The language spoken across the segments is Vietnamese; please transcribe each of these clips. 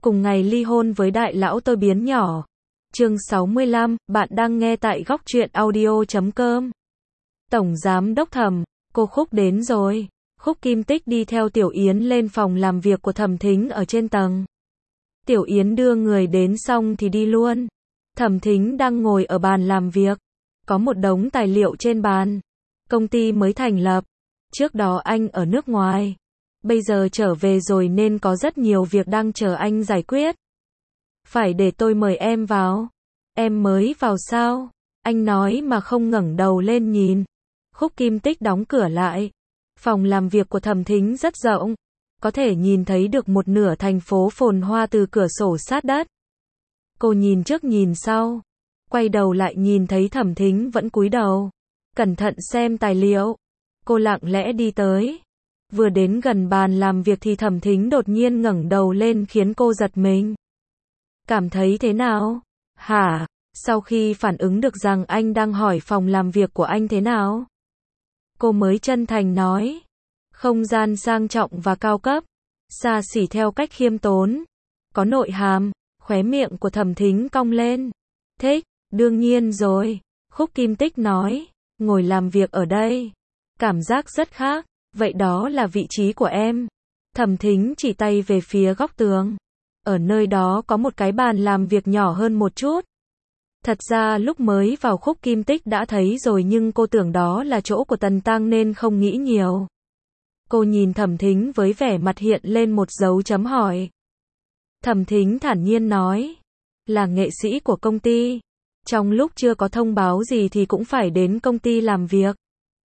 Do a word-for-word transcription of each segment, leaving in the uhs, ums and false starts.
cùng ngày ly hôn với đại lão tôi biến nhỏ. Chương sáu mươi lăm, bạn đang nghe tại góc truyện audio chấm com. Tổng giám đốc Thẩm, cô Khúc đến rồi. Khúc Kim Tích đi theo Tiểu Yến lên phòng làm việc của Thẩm Thính ở trên tầng. Tiểu Yến đưa người đến xong thì đi luôn. Thẩm Thính đang ngồi ở bàn làm việc. Có một đống tài liệu trên bàn. Công ty mới thành lập. Trước đó anh ở nước ngoài. Bây giờ trở về rồi nên có rất nhiều việc đang chờ anh giải quyết. Phải để tôi mời em vào. Em mới vào sao? Anh nói mà không ngẩng đầu lên nhìn. Khúc Kim Tích đóng cửa lại. Phòng làm việc của Thẩm Thính rất rộng. Có thể nhìn thấy được một nửa thành phố phồn hoa từ cửa sổ sát đất. Cô nhìn trước nhìn sau. Quay đầu lại nhìn thấy Thẩm Thính vẫn cúi đầu. Cẩn thận xem tài liệu. Cô lặng lẽ đi tới. Vừa đến gần bàn làm việc thì Thẩm Thính đột nhiên ngẩng đầu lên khiến cô giật mình. Cảm thấy thế nào? Hả? Sau khi phản ứng được rằng anh đang hỏi phòng làm việc của anh thế nào? Cô mới chân thành nói. Không gian sang trọng và cao cấp. Xa xỉ theo cách khiêm tốn. Có nội hàm. Khóe miệng của Thẩm Thính cong lên. Thích, đương nhiên rồi. Khúc Kim Tích nói. Ngồi làm việc ở đây. Cảm giác rất khác. Vậy đó là vị trí của em. Thẩm Thính chỉ tay về phía góc tường. Ở nơi đó có một cái bàn làm việc nhỏ hơn một chút. Thật ra lúc mới vào Khúc Kim Tích đã thấy rồi nhưng cô tưởng đó là chỗ của Tần Tăng nên không nghĩ nhiều. Cô nhìn Thẩm Thính với vẻ mặt hiện lên một dấu chấm hỏi. Thẩm Thính thản nhiên nói. Là nghệ sĩ của công ty. Trong lúc chưa có thông báo gì thì cũng phải đến công ty làm việc.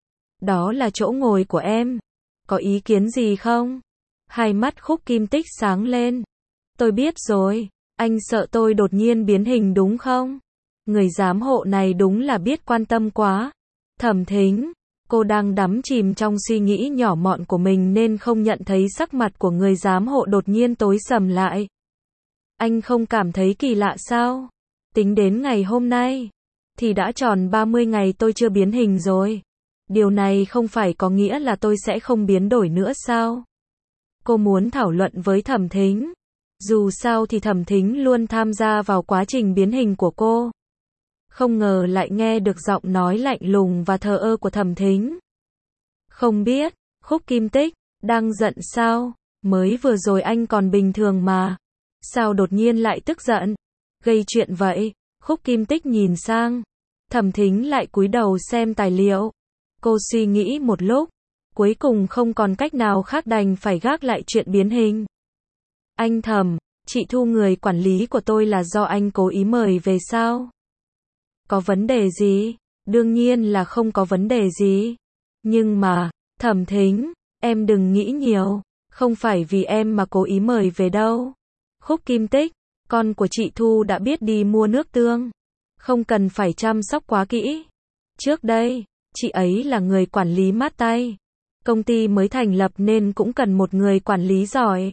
Đó là chỗ ngồi của em. Có ý kiến gì không? Hai mắt Khúc Kim Tích sáng lên. Tôi biết rồi. Anh sợ tôi đột nhiên biến hình đúng không? Người giám hộ này đúng là biết quan tâm quá. Thẩm Thính. Cô đang đắm chìm trong suy nghĩ nhỏ mọn của mình nên không nhận thấy sắc mặt của người giám hộ đột nhiên tối sầm lại. Anh không cảm thấy kỳ lạ sao? Tính đến ngày hôm nay. Thì đã tròn ba mươi ngày tôi chưa biến hình rồi. Điều này không phải có nghĩa là tôi sẽ không biến đổi nữa sao? Cô muốn thảo luận với Thẩm Thính. Dù sao thì Thẩm Thính luôn tham gia vào quá trình biến hình của cô. Không ngờ lại nghe được giọng nói lạnh lùng và thờ ơ của Thẩm Thính. Không biết, Khúc Kim Tích, đang giận sao? Mới vừa rồi anh còn bình thường mà. Sao đột nhiên lại tức giận? Gây chuyện vậy? Khúc Kim Tích nhìn sang. Thẩm Thính lại cúi đầu xem tài liệu. Cô suy nghĩ một lúc. Cuối cùng không còn cách nào khác đành phải gác lại chuyện biến hình. Anh Thẩm, chị thu người quản lý của tôi là do anh cố ý mời về sao? Có vấn đề gì? Đương nhiên là không có vấn đề gì. Nhưng mà, Thẩm Thính, em đừng nghĩ nhiều. Không phải vì em mà cố ý mời về đâu. Khúc Kim Tích, con của chị Thu đã biết đi mua nước tương. Không cần phải chăm sóc quá kỹ. Trước đây, chị ấy là người quản lý mát tay. Công ty mới thành lập nên cũng cần một người quản lý giỏi.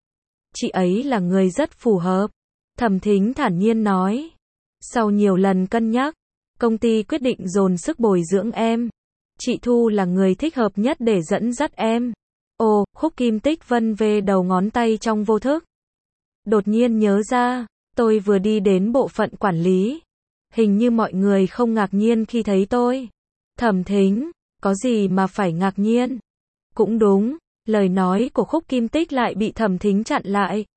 Chị ấy là người rất phù hợp. Thẩm Thính thản nhiên nói. Sau nhiều lần cân nhắc, công ty quyết định dồn sức bồi dưỡng em. Chị Thu là người thích hợp nhất để dẫn dắt em. Ồ, Khúc Kim Tích vân vê đầu ngón tay trong vô thức. Đột nhiên nhớ ra, tôi vừa đi đến bộ phận quản lý. Hình như mọi người không ngạc nhiên khi thấy tôi. Thẩm Thính, có gì mà phải ngạc nhiên? Cũng đúng, lời nói của Khúc Kim Tích lại bị Thẩm Thính chặn lại.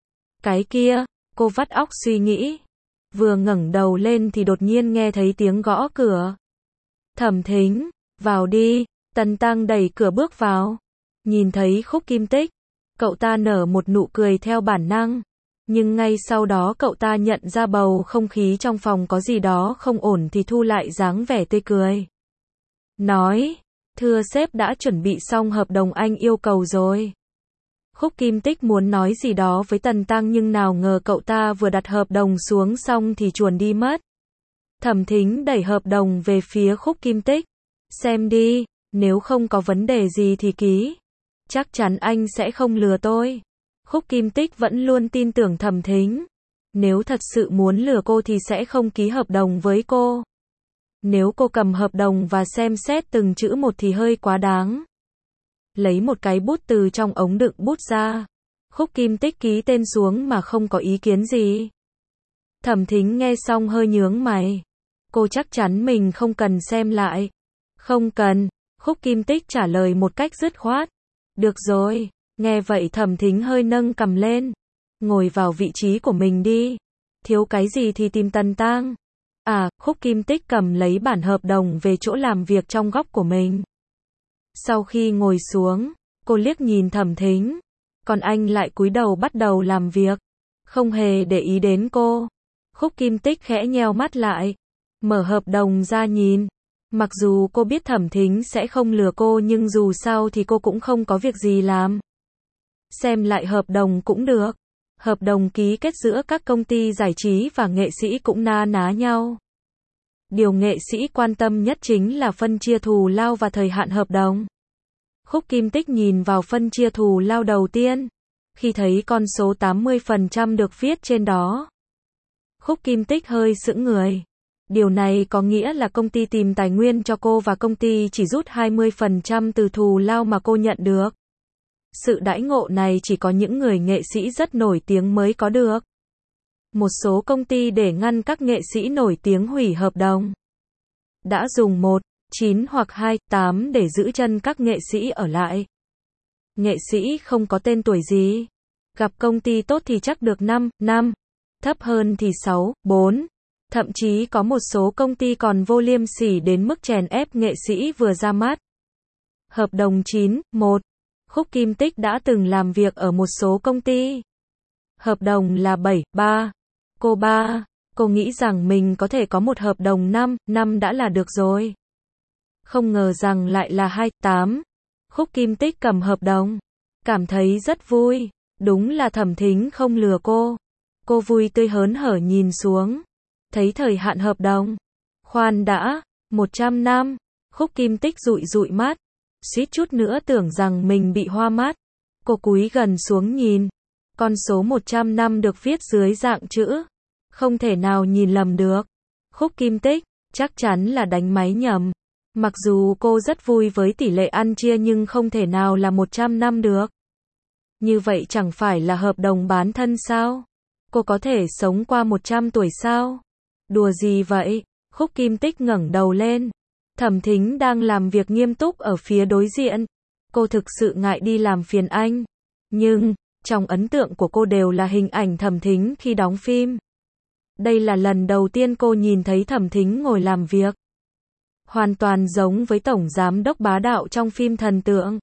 Cái kia, cô vắt óc suy nghĩ. Vừa ngẩng đầu lên thì đột nhiên nghe thấy tiếng gõ cửa. Thẩm Thính, vào đi. Tần Tăng đẩy cửa bước vào. Nhìn thấy Khúc Kim Tích, cậu ta nở một nụ cười theo bản năng. Nhưng ngay sau đó cậu ta nhận ra bầu không khí trong phòng có gì đó không ổn thì thu lại dáng vẻ tươi cười. Nói, thưa sếp đã chuẩn bị xong hợp đồng anh yêu cầu rồi. Khúc Kim Tích muốn nói gì đó với Tần Tăng nhưng nào ngờ cậu ta vừa đặt hợp đồng xuống xong thì chuồn đi mất. Thẩm Thính đẩy hợp đồng về phía Khúc Kim Tích. Xem đi, nếu không có vấn đề gì thì ký. Chắc chắn anh sẽ không lừa tôi. Khúc Kim Tích vẫn luôn tin tưởng Thẩm Thính. Nếu thật sự muốn lừa cô thì sẽ không ký hợp đồng với cô. Nếu cô cầm hợp đồng và xem xét từng chữ một thì hơi quá đáng. Lấy một cái bút từ trong ống đựng bút ra. Khúc Kim Tích ký tên xuống mà không có ý kiến gì. Thẩm Thính nghe xong hơi nhướng mày. Cô chắc chắn mình không cần xem lại. Không cần, Khúc Kim Tích trả lời một cách dứt khoát. Được rồi, nghe vậy Thẩm Thính hơi nâng cằm lên. Ngồi vào vị trí của mình đi. Thiếu cái gì thì tìm Tần Tang. À, Khúc Kim Tích cầm lấy bản hợp đồng về chỗ làm việc trong góc của mình. Sau khi ngồi xuống, cô liếc nhìn Thẩm Thính. Còn anh lại cúi đầu bắt đầu làm việc. Không hề để ý đến cô. Khúc Kim Tích khẽ nheo mắt lại. Mở hợp đồng ra nhìn. Mặc dù cô biết Thẩm Thính sẽ không lừa cô nhưng dù sao thì cô cũng không có việc gì làm. Xem lại hợp đồng cũng được. Hợp đồng ký kết giữa các công ty giải trí và nghệ sĩ cũng na ná nhau. Điều nghệ sĩ quan tâm nhất chính là phân chia thù lao và thời hạn hợp đồng. Khúc Kim Tích nhìn vào phân chia thù lao đầu tiên. Khi thấy con số tám mươi phần trăm được viết trên đó, Khúc Kim Tích hơi sững người. Điều này có nghĩa là công ty tìm tài nguyên cho cô và công ty chỉ rút hai mươi phần trăm từ thù lao mà cô nhận được. Sự đãi ngộ này chỉ có những người nghệ sĩ rất nổi tiếng mới có được. Một số công ty để ngăn các nghệ sĩ nổi tiếng hủy hợp đồng, đã dùng một, chín hoặc hai, tám để giữ chân các nghệ sĩ ở lại. Nghệ sĩ không có tên tuổi gì. Gặp công ty tốt thì chắc được năm, năm. Thấp hơn thì sáu, bốn. Thậm chí có một số công ty còn vô liêm sỉ đến mức chèn ép nghệ sĩ vừa ra mắt. Hợp đồng chín, một. Khúc Kim Tích đã từng làm việc ở một số công ty. Hợp đồng là bảy, ba. Cô ba, cô nghĩ rằng mình có thể có một hợp đồng năm, năm đã là được rồi. Không ngờ rằng lại là hai, tám. Khúc Kim Tích cầm hợp đồng. Cảm thấy rất vui. Đúng là Thẩm Thính không lừa cô. Cô vui tươi hớn hở nhìn xuống. Thấy thời hạn hợp đồng. Khoan đã, một trăm năm. Khúc Kim Tích dụi dụi mắt. Suýt chút nữa tưởng rằng mình bị hoa mắt. Cô cúi gần xuống nhìn. Con số một trăm năm được viết dưới dạng chữ. Không thể nào nhìn lầm được. Khúc Kim Tích, chắc chắn là đánh máy nhầm. Mặc dù cô rất vui với tỷ lệ ăn chia nhưng không thể nào là một trăm năm được. Như vậy chẳng phải là hợp đồng bán thân sao? Cô có thể sống qua một trăm tuổi sao? Đùa gì vậy? Khúc Kim Tích ngẩng đầu lên. Thẩm Thính đang làm việc nghiêm túc ở phía đối diện. Cô thực sự ngại đi làm phiền anh. Nhưng, trong ấn tượng của cô đều là hình ảnh Thẩm Thính khi đóng phim. Đây là lần đầu tiên cô nhìn thấy Thẩm Thính ngồi làm việc. Hoàn toàn giống với tổng giám đốc bá đạo trong phim thần tượng.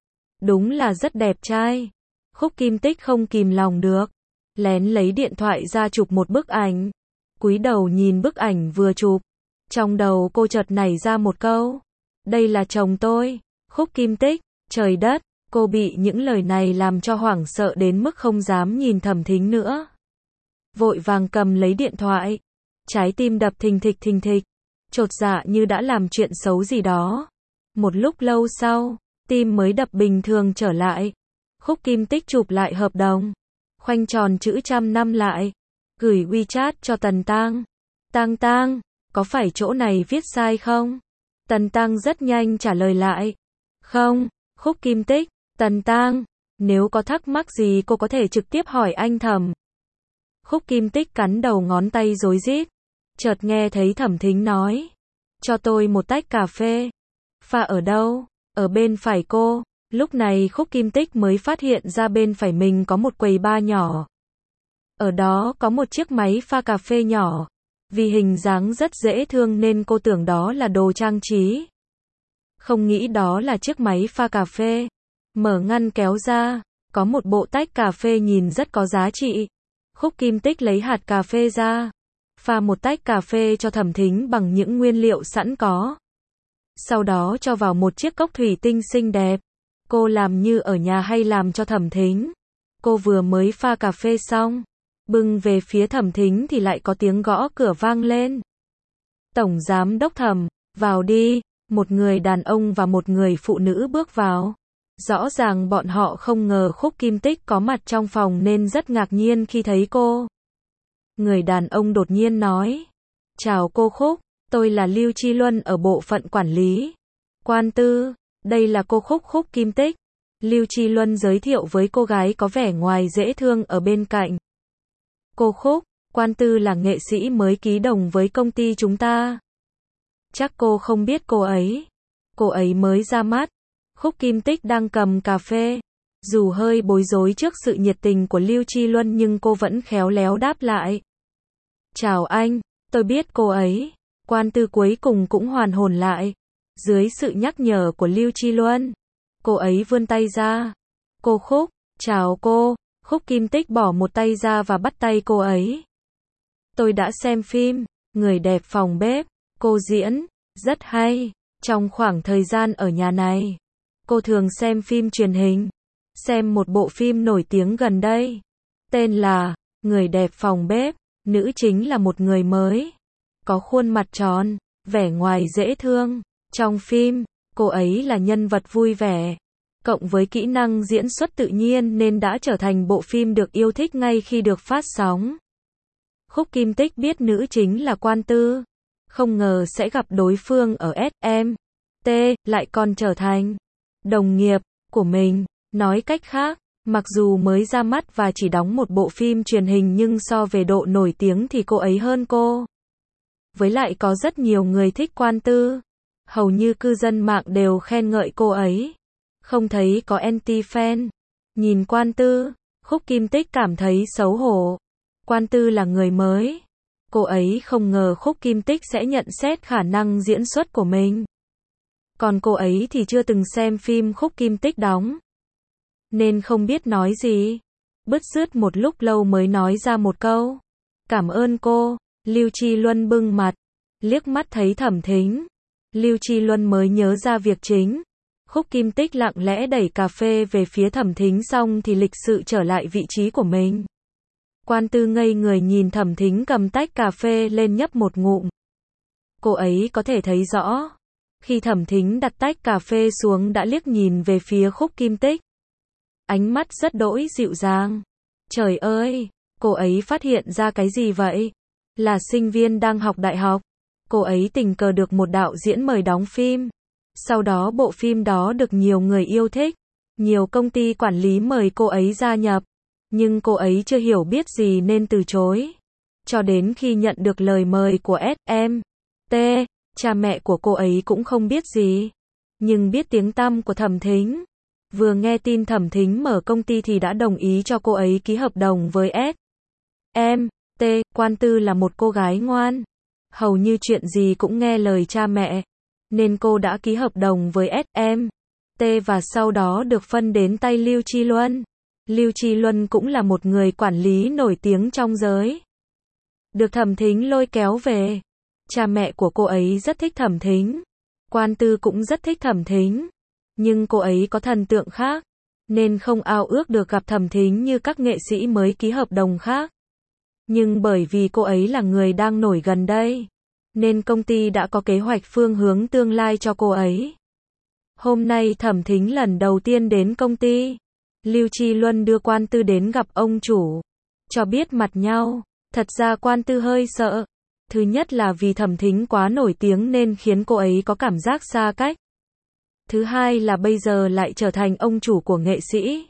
Đúng là rất đẹp trai. Khúc Kim Tích không kìm lòng được. Lén lấy điện thoại ra chụp một bức ảnh. Cúi đầu nhìn bức ảnh vừa chụp. Trong đầu cô chợt nảy ra một câu. Đây là chồng tôi. Khúc Kim Tích, trời đất, cô bị những lời này làm cho hoảng sợ đến mức không dám nhìn Thẩm Thính nữa. Vội vàng cầm lấy điện thoại. Trái tim đập thình thịch thình thịch. Chột dạ như đã làm chuyện xấu gì đó. Một lúc lâu sau, tim mới đập bình thường trở lại. Khúc Kim Tích chụp lại hợp đồng. Khoanh tròn chữ trăm năm lại. Gửi WeChat cho Tần Tang. Tang Tang, có phải chỗ này viết sai không? Tần Tang rất nhanh trả lời lại. Không, Khúc Kim Tích, Tần Tang, nếu có thắc mắc gì cô có thể trực tiếp hỏi anh Thẩm. Khúc Kim Tích cắn đầu ngón tay rối rít. Chợt nghe thấy Thẩm Thính nói. Cho tôi một tách cà phê. Pha ở đâu? Ở bên phải cô. Lúc này Khúc Kim Tích mới phát hiện ra bên phải mình có một quầy bar nhỏ. Ở đó có một chiếc máy pha cà phê nhỏ. Vì hình dáng rất dễ thương nên cô tưởng đó là đồ trang trí. Không nghĩ đó là chiếc máy pha cà phê. Mở ngăn kéo ra, có một bộ tách cà phê nhìn rất có giá trị. Khúc Kim Tích lấy hạt cà phê ra. Pha một tách cà phê cho Thẩm Thính bằng những nguyên liệu sẵn có. Sau đó cho vào một chiếc cốc thủy tinh xinh đẹp. Cô làm như ở nhà hay làm cho Thẩm Thính? Cô vừa mới pha cà phê xong. Bưng về phía Thẩm Thính thì lại có tiếng gõ cửa vang lên. Tổng giám đốc Thẩm, vào đi. Một người đàn ông và một người phụ nữ bước vào. Rõ ràng bọn họ không ngờ Khúc Kim Tích có mặt trong phòng nên rất ngạc nhiên khi thấy cô. Người đàn ông đột nhiên nói. Chào cô Khúc, tôi là Lưu Chi Luân ở bộ phận quản lý. Quan tư, đây là cô Khúc Khúc Kim Tích. Lưu Chi Luân giới thiệu với cô gái có vẻ ngoài dễ thương ở bên cạnh. Cô Khúc, Quan Tư là nghệ sĩ mới ký đồng với công ty chúng ta. Chắc cô không biết cô ấy. Cô ấy mới ra mắt. Khúc Kim Tích đang cầm cà phê. Dù hơi bối rối trước sự nhiệt tình của Lưu Chi Luân nhưng cô vẫn khéo léo đáp lại. Chào anh, tôi biết cô ấy. Quan Tư cuối cùng cũng hoàn hồn lại. Dưới sự nhắc nhở của Lưu Chi Luân, cô ấy vươn tay ra. Cô Khúc, chào cô. Khúc Kim Tích bỏ một tay ra và bắt tay cô ấy. Tôi đã xem phim, Người đẹp phòng bếp. Cô diễn, rất hay. Trong khoảng thời gian ở nhà này, cô thường xem phim truyền hình. Xem một bộ phim nổi tiếng gần đây. Tên là Người đẹp phòng bếp. Nữ chính là một người mới. Có khuôn mặt tròn, vẻ ngoài dễ thương. Trong phim, cô ấy là nhân vật vui vẻ. Cộng với kỹ năng diễn xuất tự nhiên nên đã trở thành bộ phim được yêu thích ngay khi được phát sóng. Khúc Kim Tích biết nữ chính là Quan Tư. Không ngờ sẽ gặp đối phương ở ét em tê, lại còn trở thành đồng nghiệp của mình. Nói cách khác, mặc dù mới ra mắt và chỉ đóng một bộ phim truyền hình nhưng so về độ nổi tiếng thì cô ấy hơn cô. Với lại có rất nhiều người thích Quan Tư. Hầu như cư dân mạng đều khen ngợi cô ấy. Không thấy có anti-fan. Nhìn Quan Tư, Khúc Kim Tích cảm thấy xấu hổ. Quan Tư là người mới. Cô ấy không ngờ Khúc Kim Tích sẽ nhận xét khả năng diễn xuất của mình. Còn cô ấy thì chưa từng xem phim Khúc Kim Tích đóng. Nên không biết nói gì. Bứt rứt một lúc lâu mới nói ra một câu. Cảm ơn cô. Lưu Chi Luân bưng mặt. Liếc mắt thấy Thẩm Thính. Lưu Chi Luân mới nhớ ra việc chính. Khúc Kim Tích lặng lẽ đẩy cà phê về phía Thẩm Thính xong thì lịch sự trở lại vị trí của mình. Quan Tư ngây người nhìn Thẩm Thính cầm tách cà phê lên nhấp một ngụm. Cô ấy có thể thấy rõ. Khi Thẩm Thính đặt tách cà phê xuống đã liếc nhìn về phía Khúc Kim Tích. Ánh mắt rất đỗi dịu dàng. Trời ơi, cô ấy phát hiện ra cái gì vậy? Là sinh viên đang học đại học. Cô ấy tình cờ được một đạo diễn mời đóng phim. Sau đó bộ phim đó được nhiều người yêu thích. Nhiều công ty quản lý mời cô ấy gia nhập. Nhưng cô ấy chưa hiểu biết gì nên từ chối. Cho đến khi nhận được lời mời của ét em tê, cha mẹ của cô ấy cũng không biết gì. Nhưng biết tiếng tăm của Thẩm Thính. Vừa nghe tin Thẩm Thính mở công ty thì đã đồng ý cho cô ấy ký hợp đồng với ét em tê. Quan Tư là một cô gái ngoan. Hầu như chuyện gì cũng nghe lời cha mẹ. Nên cô đã ký hợp đồng với ét em tê và sau đó được phân đến tay Lưu Chi Luân. Lưu Chi Luân cũng là một người quản lý nổi tiếng trong giới. Được Thẩm Thính lôi kéo về. Cha mẹ của cô ấy rất thích Thẩm Thính. Quan Tư cũng rất thích Thẩm Thính. Nhưng cô ấy có thần tượng khác. Nên không ao ước được gặp Thẩm Thính như các nghệ sĩ mới ký hợp đồng khác. Nhưng bởi vì cô ấy là người đang nổi gần đây. Nên công ty đã có kế hoạch phương hướng tương lai cho cô ấy. Hôm nay Thẩm Thính lần đầu tiên đến công ty. Lưu Chi Luân đưa Quan Tư đến gặp ông chủ. Cho biết mặt nhau. Thật ra Quan Tư hơi sợ. Thứ nhất là vì Thẩm Thính quá nổi tiếng nên khiến cô ấy có cảm giác xa cách. Thứ hai là bây giờ lại trở thành ông chủ của nghệ sĩ.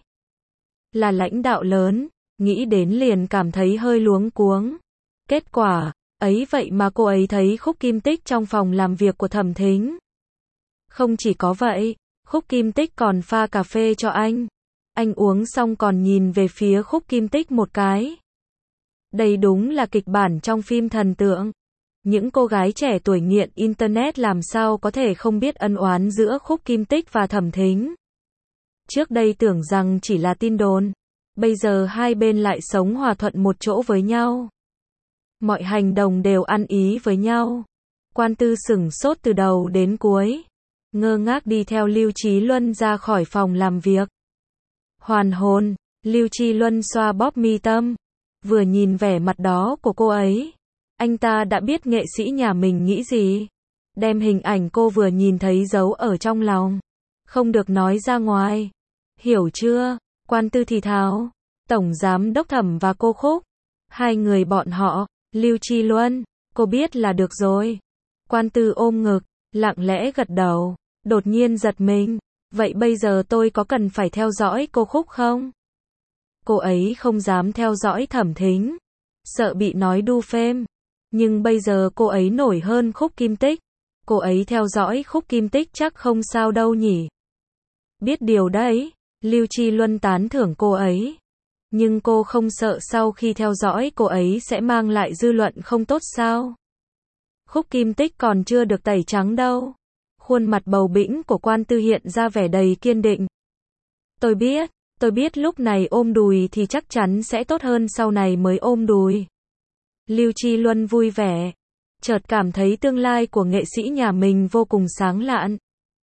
Là lãnh đạo lớn. Nghĩ đến liền cảm thấy hơi luống cuống. Kết quả, ấy vậy mà cô ấy thấy Khúc Kim Tích trong phòng làm việc của Thẩm Thính. Không chỉ có vậy, Khúc Kim Tích còn pha cà phê cho anh. Anh uống xong còn nhìn về phía Khúc Kim Tích một cái. Đây đúng là kịch bản trong phim thần tượng. Những cô gái trẻ tuổi nghiện Internet làm sao có thể không biết ân oán giữa Khúc Kim Tích và Thẩm Thính. Trước đây tưởng rằng chỉ là tin đồn. Bây giờ hai bên lại sống hòa thuận một chỗ với nhau. Mọi hành động đều ăn ý với nhau. Quan Tư sửng sốt từ đầu đến cuối. Ngơ ngác đi theo Lưu Chí Luân ra khỏi phòng làm việc. Hoàn hồn, Lưu Chi Luân xoa bóp mi tâm. Vừa nhìn vẻ mặt đó của cô ấy. Anh ta đã biết nghệ sĩ nhà mình nghĩ gì. Đem hình ảnh cô vừa nhìn thấy giấu ở trong lòng. Không được nói ra ngoài. Hiểu chưa? Quan Tư thì thào. Tổng giám đốc Thẩm và cô Khúc. Hai người bọn họ. Lưu Chi Luân. Cô biết là được rồi. Quan Tư ôm ngực. Lặng lẽ gật đầu. Đột nhiên giật mình. Vậy bây giờ tôi có cần phải theo dõi cô Khúc không? Cô ấy không dám theo dõi Thẩm Thính, sợ bị nói đu phêm. Nhưng bây giờ cô ấy nổi hơn Khúc Kim Tích. Cô ấy theo dõi Khúc Kim Tích chắc không sao đâu nhỉ. Biết điều đấy, Lưu Chi Luân tán thưởng cô ấy. Nhưng cô không sợ sau khi theo dõi cô ấy sẽ mang lại dư luận không tốt sao? Khúc Kim Tích còn chưa được tẩy trắng đâu. Khuôn mặt bầu bĩnh của Quan Tư hiện ra vẻ đầy kiên định. Tôi biết, tôi biết lúc này ôm đùi thì chắc chắn sẽ tốt hơn sau này mới ôm đùi. Lưu Chi Luân vui vẻ, chợt cảm thấy tương lai của nghệ sĩ nhà mình vô cùng sáng lạn.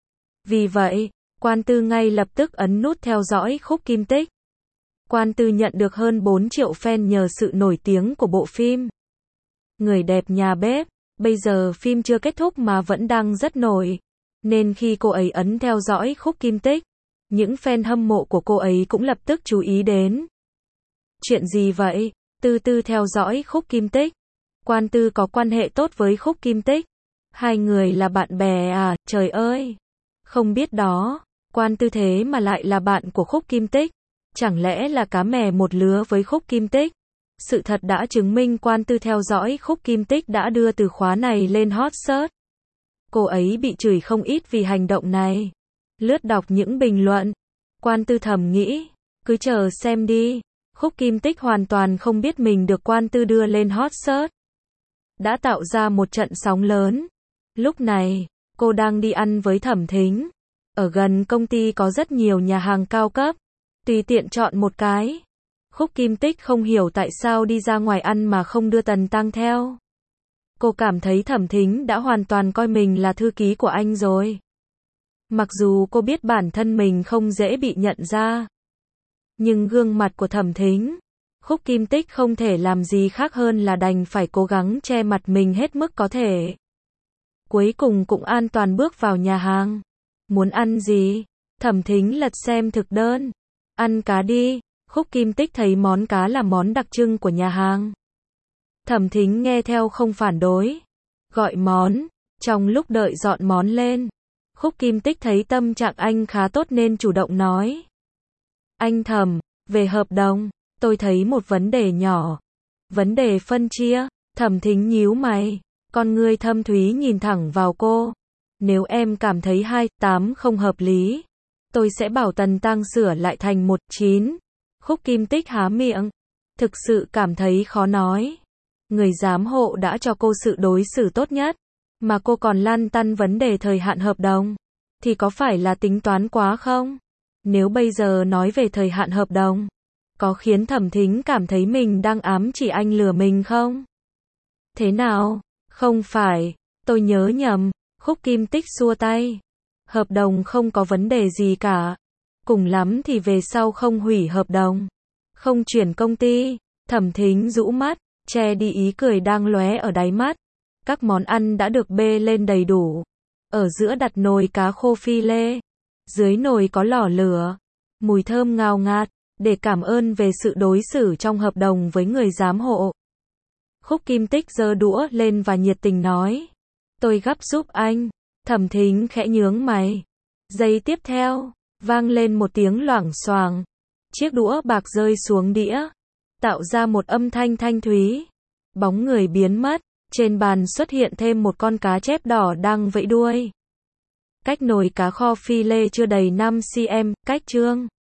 Vì vậy, Quan Tư ngay lập tức ấn nút theo dõi Khúc Kim Tích. Quan Tư nhận được hơn bốn triệu fan nhờ sự nổi tiếng của bộ phim Người đẹp nhà bếp. Bây giờ phim chưa kết thúc mà vẫn đang rất nổi. Nên khi cô ấy ấn theo dõi Khúc Kim Tích, những fan hâm mộ của cô ấy cũng lập tức chú ý đến. Chuyện gì vậy? Tư Tư theo dõi Khúc Kim Tích. Quan Tư có quan hệ tốt với Khúc Kim Tích. Hai người là bạn bè à, trời ơi. Không biết đó, Quan Tư thế mà lại là bạn của Khúc Kim Tích. Chẳng lẽ là cá mè một lứa với Khúc Kim Tích? Sự thật đã chứng minh Quan Tư theo dõi Khúc Kim Tích đã đưa từ khóa này lên hot search. Cô ấy bị chửi không ít vì hành động này. Lướt đọc những bình luận, Quan Tư thầm nghĩ, cứ chờ xem đi. Khúc Kim Tích hoàn toàn không biết mình được Quan Tư đưa lên hot search. Đã tạo ra một trận sóng lớn. Lúc này, cô đang đi ăn với Thẩm Thính. Ở gần công ty có rất nhiều nhà hàng cao cấp. Tùy tiện chọn một cái. Khúc Kim Tích không hiểu tại sao đi ra ngoài ăn mà không đưa Tần Tăng theo. Cô cảm thấy Thẩm Thính đã hoàn toàn coi mình là thư ký của anh rồi. Mặc dù cô biết bản thân mình không dễ bị nhận ra. Nhưng gương mặt của Thẩm Thính, Khúc Kim Tích không thể làm gì khác hơn là đành phải cố gắng che mặt mình hết mức có thể. Cuối cùng cũng an toàn bước vào nhà hàng. Muốn ăn gì? Thẩm Thính lật xem thực đơn. Ăn cá đi. Khúc Kim Tích thấy món cá là món đặc trưng của nhà hàng. Thẩm Thính nghe theo không phản đối. Gọi món. Trong lúc đợi dọn món lên, Khúc Kim Tích thấy tâm trạng anh khá tốt nên chủ động nói. Anh Thẩm, về hợp đồng, tôi thấy một vấn đề nhỏ. Vấn đề phân chia. Thẩm Thính nhíu mày. Con ngươi thâm thúy nhìn thẳng vào cô. Nếu em cảm thấy hai tám không hợp lý, tôi sẽ bảo Tần Tăng sửa lại thành một chín. Khúc Kim Tích há miệng. Thực sự cảm thấy khó nói. Người giám hộ đã cho cô sự đối xử tốt nhất, mà cô còn lăn tăn vấn đề thời hạn hợp đồng. Thì có phải là tính toán quá không? Nếu bây giờ nói về thời hạn hợp đồng, có khiến Thẩm Thính cảm thấy mình đang ám chỉ anh lừa mình không? Thế nào? Không phải, tôi nhớ nhầm. Khúc Kim Tích xua tay. Hợp đồng không có vấn đề gì cả. Cùng lắm thì về sau không hủy hợp đồng, không chuyển công ty. Thẩm Thính rũ mắt, che đi ý cười đang lóe ở đáy mắt. Các món ăn đã được bê lên đầy đủ. Ở giữa đặt nồi cá khô phi lê. Dưới nồi có lò lửa. Mùi thơm ngào ngạt. Để cảm ơn về sự đối xử trong hợp đồng với người giám hộ, Khúc Kim Tích giơ đũa lên và nhiệt tình nói. Tôi gắp giúp anh. Thẩm Thính khẽ nhướng mày. Giây tiếp theo, vang lên một tiếng loảng xoảng. Chiếc đũa bạc rơi xuống đĩa, tạo ra một âm thanh thanh thúy. Bóng người biến mất. Trên bàn xuất hiện thêm một con cá chép đỏ đang vẫy đuôi. Cách nồi cá kho phi lê chưa đầy năm xăng-ti-mét, cách Trương